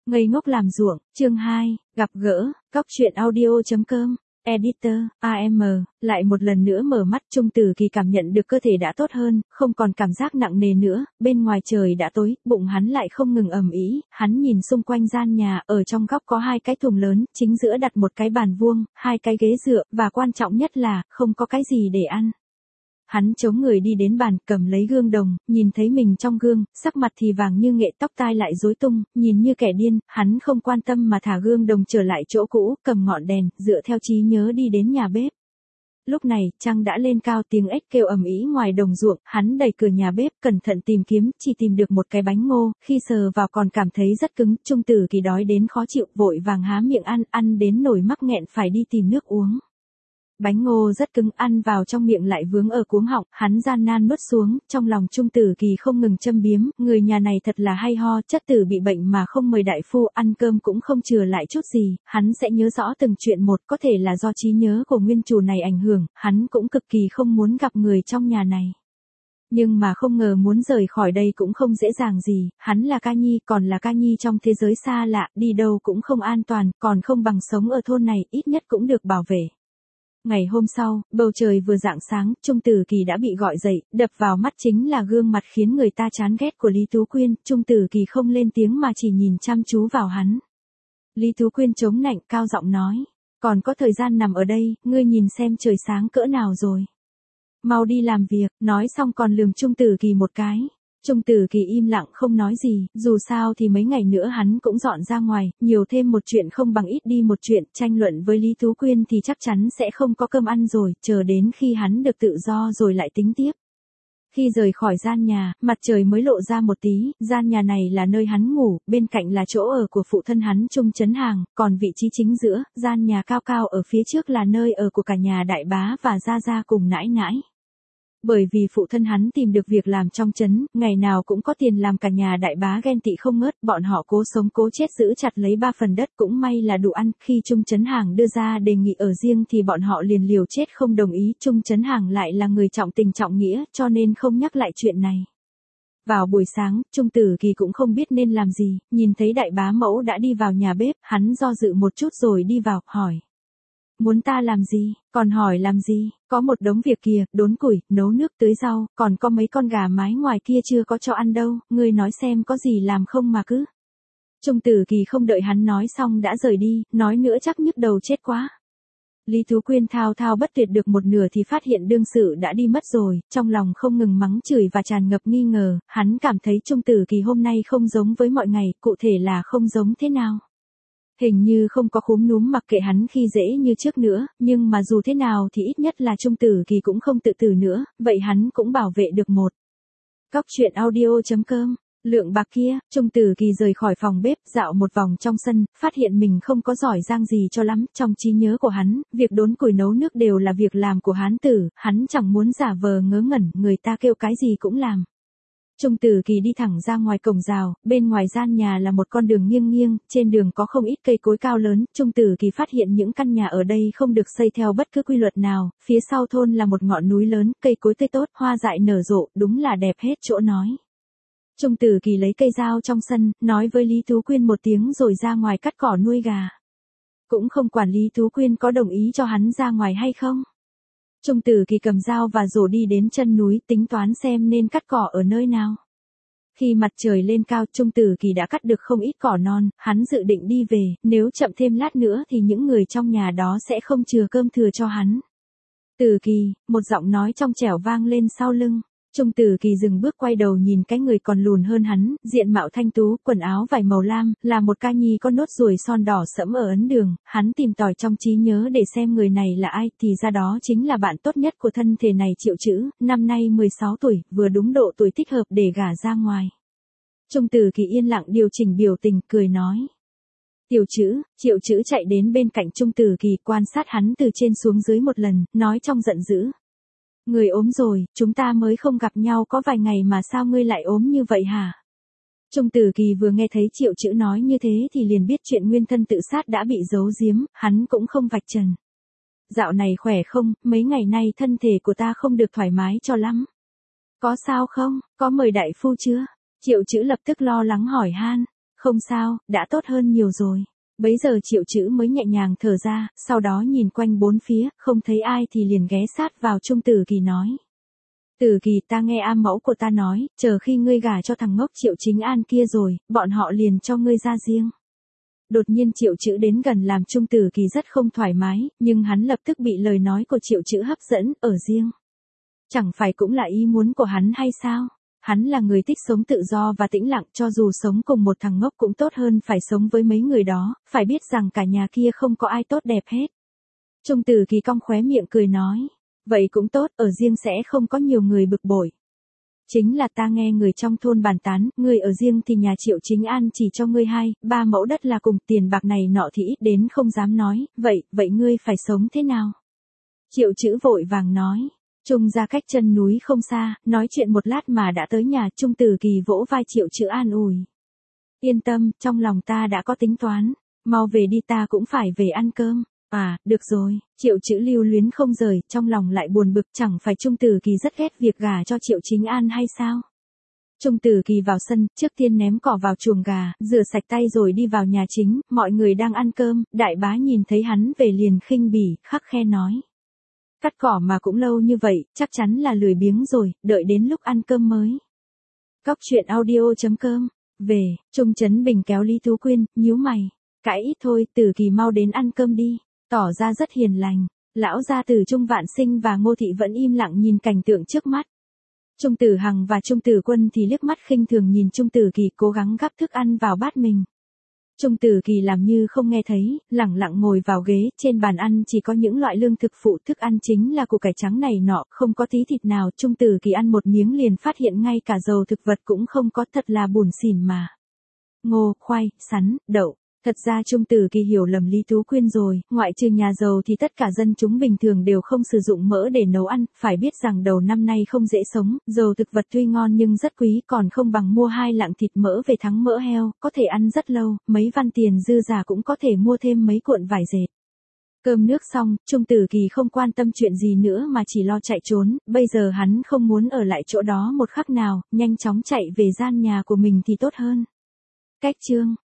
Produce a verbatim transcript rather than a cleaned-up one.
Ngây ngốc làm ruộng, chương hai, gặp gỡ, góc truyện audio.com, editor, a em, lại một lần nữa mở mắt. Trung Tử Kỳ cảm nhận được cơ thể đã tốt hơn, không còn cảm giác nặng nề nữa, bên ngoài trời đã tối, bụng hắn lại không ngừng ầm ĩ, hắn nhìn xung quanh gian nhà, ở trong góc có hai cái thùng lớn, chính giữa đặt một cái bàn vuông, hai cái ghế dựa, và quan trọng nhất là, không có cái gì để ăn. Hắn chống người đi đến bàn, cầm lấy gương đồng, nhìn thấy mình trong gương, sắc mặt thì vàng như nghệ, tóc tai lại rối tung, nhìn như kẻ điên, hắn không quan tâm mà thả gương đồng trở lại chỗ cũ, cầm ngọn đèn, dựa theo trí nhớ đi đến nhà bếp. Lúc này, trăng đã lên cao, tiếng ếch kêu ầm ĩ ngoài đồng ruộng, hắn đẩy cửa nhà bếp, cẩn thận tìm kiếm, chỉ tìm được một cái bánh ngô, khi sờ vào còn cảm thấy rất cứng. Trung Tử Kỳ đói đến khó chịu, vội vàng há miệng ăn, ăn đến nổi mắc nghẹn phải đi tìm nước uống. Bánh ngô rất cứng, ăn vào trong miệng lại vướng ở cuống họng, hắn gian nan nuốt xuống, trong lòng Trung Tử Kỳ không ngừng châm biếm, người nhà này thật là hay ho, chất tử bị bệnh mà không mời đại phu, ăn cơm cũng không chừa lại chút gì, hắn sẽ nhớ rõ từng chuyện một, có thể là do trí nhớ của nguyên chủ này ảnh hưởng, hắn cũng cực kỳ không muốn gặp người trong nhà này. Nhưng mà không ngờ muốn rời khỏi đây cũng không dễ dàng gì, hắn là ca nhi, còn là ca nhi trong thế giới xa lạ, đi đâu cũng không an toàn, còn không bằng sống ở thôn này, ít nhất cũng được bảo vệ. Ngày hôm sau, bầu trời vừa rạng sáng, Trung Tử Kỳ đã bị gọi dậy, đập vào mắt chính là gương mặt khiến người ta chán ghét của Lý Tú Quyên. Trung Tử Kỳ không lên tiếng mà chỉ nhìn chăm chú vào hắn. Lý Tú Quyên chống nạnh, cao giọng nói, còn có thời gian nằm ở đây, ngươi nhìn xem trời sáng cỡ nào rồi. Mau đi làm việc, nói xong còn lườm Trung Tử Kỳ một cái. Trung Tử Kỳ im lặng không nói gì, dù sao thì mấy ngày nữa hắn cũng dọn ra ngoài, nhiều thêm một chuyện không bằng ít đi một chuyện, tranh luận với Lý Tú Quyên thì chắc chắn sẽ không có cơm ăn rồi, chờ đến khi hắn được tự do rồi lại tính tiếp. Khi rời khỏi gian nhà, mặt trời mới lộ ra một tí, gian nhà này là nơi hắn ngủ, bên cạnh là chỗ ở của phụ thân hắn Trung Trấn Hàng, còn vị trí chính giữa, gian nhà cao cao ở phía trước là nơi ở của cả nhà đại bá và gia gia cùng nãi nãi. Bởi vì phụ thân hắn tìm được việc làm trong trấn, ngày nào cũng có tiền làm, cả nhà đại bá ghen tị không ngớt, bọn họ cố sống cố chết giữ chặt lấy ba phần đất, cũng may là đủ ăn. Khi Trung Trấn Hàng đưa ra đề nghị ở riêng thì bọn họ liền liều chết không đồng ý. Trung Trấn Hàng lại là người trọng tình trọng nghĩa, cho nên không nhắc lại chuyện này. Vào buổi sáng, Trung Tử Kỳ cũng không biết nên làm gì, nhìn thấy đại bá mẫu đã đi vào nhà bếp, hắn do dự một chút rồi đi vào, hỏi. Muốn ta làm gì, còn hỏi làm gì, có một đống việc kìa, đốn củi, nấu nước, tưới rau, còn có mấy con gà mái ngoài kia chưa có cho ăn đâu, ngươi nói xem có gì làm không mà cứ. Trung Tử Kỳ không đợi hắn nói xong đã rời đi, nói nữa chắc nhức đầu chết quá. Lý Tú Quyên thao thao bất tuyệt được một nửa thì phát hiện đương sự đã đi mất rồi, trong lòng không ngừng mắng chửi và tràn ngập nghi ngờ, hắn cảm thấy Trung Tử Kỳ hôm nay không giống với mọi ngày, cụ thể là không giống thế nào. Hình như không có khúm núm mặc kệ hắn khi dễ như trước nữa, nhưng mà dù thế nào thì ít nhất là Trung Tử Kỳ cũng không tự tử nữa, vậy hắn cũng bảo vệ được một. Góc truyện audio.com, lượng bạc kia. Trung Tử Kỳ rời khỏi phòng bếp, dạo một vòng trong sân, phát hiện mình không có giỏi giang gì cho lắm, trong trí nhớ của hắn, việc đốn củi nấu nước đều là việc làm của hán tử, hắn chẳng muốn giả vờ ngớ ngẩn, người ta kêu cái gì cũng làm. Trung Tử Kỳ đi thẳng ra ngoài cổng rào, bên ngoài gian nhà là một con đường nghiêng nghiêng, trên đường có không ít cây cối cao lớn, Trung Tử Kỳ phát hiện những căn nhà ở đây không được xây theo bất cứ quy luật nào, phía sau thôn là một ngọn núi lớn, cây cối tươi tốt, hoa dại nở rộ, đúng là đẹp hết chỗ nói. Trung Tử Kỳ lấy cây dao trong sân, nói với Lý Tú Quyên một tiếng rồi ra ngoài cắt cỏ nuôi gà. Cũng không quản Lý Tú Quyên có đồng ý cho hắn ra ngoài hay không. Trung Tử Kỳ cầm dao và rổ đi đến chân núi, tính toán xem nên cắt cỏ ở nơi nào. Khi mặt trời lên cao, Trung Tử Kỳ đã cắt được không ít cỏ non, hắn dự định đi về, nếu chậm thêm lát nữa thì những người trong nhà đó sẽ không chừa cơm thừa cho hắn. Tử Kỳ, một giọng nói trong trẻo vang lên sau lưng. Trung Tử Kỳ dừng bước quay đầu nhìn cái người còn lùn hơn hắn, diện mạo thanh tú, quần áo vải màu lam, là một ca nhi có nốt ruồi son đỏ sẫm ở ấn đường, hắn tìm tòi trong trí nhớ để xem người này là ai, thì ra đó chính là bạn tốt nhất của thân thể này Triệu Chữ, năm nay mười sáu tuổi, vừa đúng độ tuổi thích hợp để gả ra ngoài. Trung Tử Kỳ yên lặng điều chỉnh biểu tình, cười nói. Tiểu Chữ, Triệu Chữ chạy đến bên cạnh Trung Tử Kỳ, quan sát hắn từ trên xuống dưới một lần, nói trong giận dữ. Người ốm rồi, chúng ta mới không gặp nhau có vài ngày mà sao ngươi lại ốm như vậy hả? Trung Tử Kỳ vừa nghe thấy Triệu Chữ nói như thế thì liền biết chuyện nguyên thân tự sát đã bị giấu giếm, hắn cũng không vạch trần. Dạo này khỏe không, mấy ngày nay thân thể của ta không được thoải mái cho lắm. Có sao không, có mời đại phu chưa? Triệu Chữ lập tức lo lắng hỏi han. không sao, đã tốt hơn nhiều rồi. Bấy giờ Triệu Chữ mới nhẹ nhàng thở ra, sau đó nhìn quanh bốn phía, không thấy ai thì liền ghé sát vào Trung Tử Kỳ nói. Tử Kỳ, ta nghe A mẫu của ta nói, chờ khi ngươi gả cho thằng ngốc Triệu Chính An kia rồi, bọn họ liền cho ngươi ra riêng. Đột nhiên Triệu Chữ đến gần làm Trung Tử Kỳ rất không thoải mái, nhưng hắn lập tức bị lời nói của Triệu Chữ hấp dẫn, ở riêng. Chẳng phải cũng là ý muốn của hắn hay sao? Hắn là người thích sống tự do và tĩnh lặng, cho dù sống cùng một thằng ngốc cũng tốt hơn phải sống với mấy người đó, phải biết rằng cả nhà kia không có ai tốt đẹp hết. Trung Tử Kỳ cong khóe miệng cười nói, vậy cũng tốt, ở riêng sẽ không có nhiều người bực bội. Chính là ta nghe người trong thôn bàn tán, ngươi ở riêng thì nhà Triệu Chính An chỉ cho ngươi hai, ba mẫu đất là cùng, tiền bạc này nọ thì ít đến không dám nói, vậy, vậy ngươi phải sống thế nào? Triệu Chữ vội vàng nói. Trung ra cách chân núi không xa, nói chuyện một lát mà đã tới nhà. Trung Tử Kỳ vỗ vai Triệu Chữ an ủi. Yên tâm, trong lòng ta đã có tính toán, mau về đi, ta cũng phải về ăn cơm. À, được rồi. Triệu Chữ lưu luyến không rời, trong lòng lại buồn bực, chẳng phải Trung Tử Kỳ rất ghét việc gả cho Triệu Chính An hay sao? Trung Tử Kỳ vào sân, trước tiên ném cỏ vào chuồng gà, rửa sạch tay rồi đi vào nhà chính, mọi người đang ăn cơm, đại bá nhìn thấy hắn về liền khinh bỉ, khắc khe nói. Cắt cỏ mà cũng lâu như vậy, chắc chắn là lười biếng rồi, đợi đến lúc ăn cơm mới. Cóc truyện audio chấm com, về, Trung Trấn Bình kéo Lý Tú Quyên, nhíu mày. Cãi ít thôi, Tử Kỳ mau đến ăn cơm đi, tỏ ra rất hiền lành. Lão gia tử Trung Vạn Sinh và Ngô Thị vẫn im lặng nhìn cảnh tượng trước mắt. Trung Tử Hằng và Trung Tử Quân thì liếc mắt khinh thường nhìn Trung Tử Kỳ cố gắng gắp thức ăn vào bát mình. Trung Tử Kỳ làm như không nghe thấy, lẳng lặng ngồi vào ghế, trên bàn ăn chỉ có những loại lương thực phụ, thức ăn chính là củ cải trắng này nọ, không có tí thịt nào. Trung Tử Kỳ ăn một miếng liền phát hiện ngay cả dầu thực vật cũng không có, thật là buồn xỉn mà. Ngô, khoai, sắn, đậu. Thật ra Trung Tử Kỳ hiểu lầm Lý Tú Quyên rồi, ngoại trừ nhà giàu thì tất cả dân chúng bình thường đều không sử dụng mỡ để nấu ăn, phải biết rằng đầu năm nay không dễ sống, dầu thực vật tuy ngon nhưng rất quý, còn không bằng mua hai lạng thịt mỡ về thắng mỡ heo, có thể ăn rất lâu, mấy văn tiền dư giả cũng có thể mua thêm mấy cuộn vải dệt. Cơm nước xong, Trung Tử Kỳ không quan tâm chuyện gì nữa mà chỉ lo chạy trốn, bây giờ hắn không muốn ở lại chỗ đó một khắc nào, nhanh chóng chạy về gian nhà của mình thì tốt hơn. Cách chương